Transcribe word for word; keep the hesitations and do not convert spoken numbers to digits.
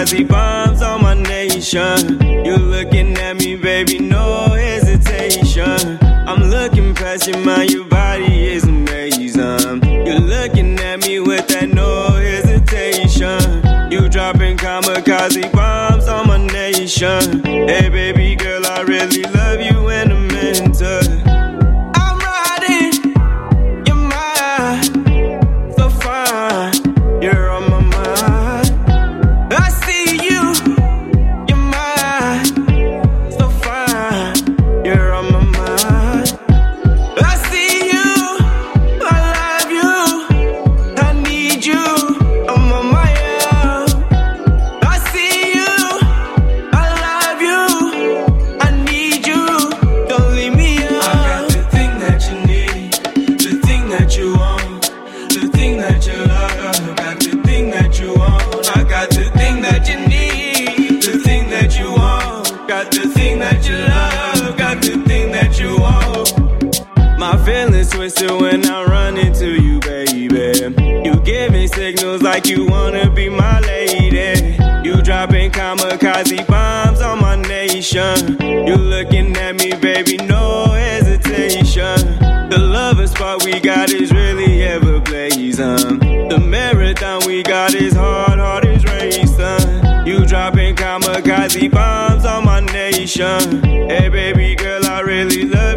kamikaze bombs on my nation. You're looking at me, baby, no hesitation. I'm looking past your mind, your body is amazing. You're looking at me with that no hesitation. You dropping kamikaze bombs on my nation. Hey, baby girl, I really love you and I'm into. I'm riding, you're mine, so fine, you're on my mind. I see you, you're mine, so fine, you're on my mind. I see you, I love you, I need you, I'm on my own. I see you, I love you, I need you, don't leave me alone. I got the thing that you need, the thing that you want, the thing that you love. Got the thing that you want. I got the thing that you need, the thing that you want. Got the thing that you love, got the thing that you want. My feelings twisted when I run into you, baby. You give me signals like you wanna be my lady. You dropping kamikaze bombs on my nation. You looking at me, baby, no hesitation. The loving spot we got is really ever blazing. The marathon we got is hard, hard is racing. You dropping kamikaze bombs on my nation. Hey, baby girl, I really love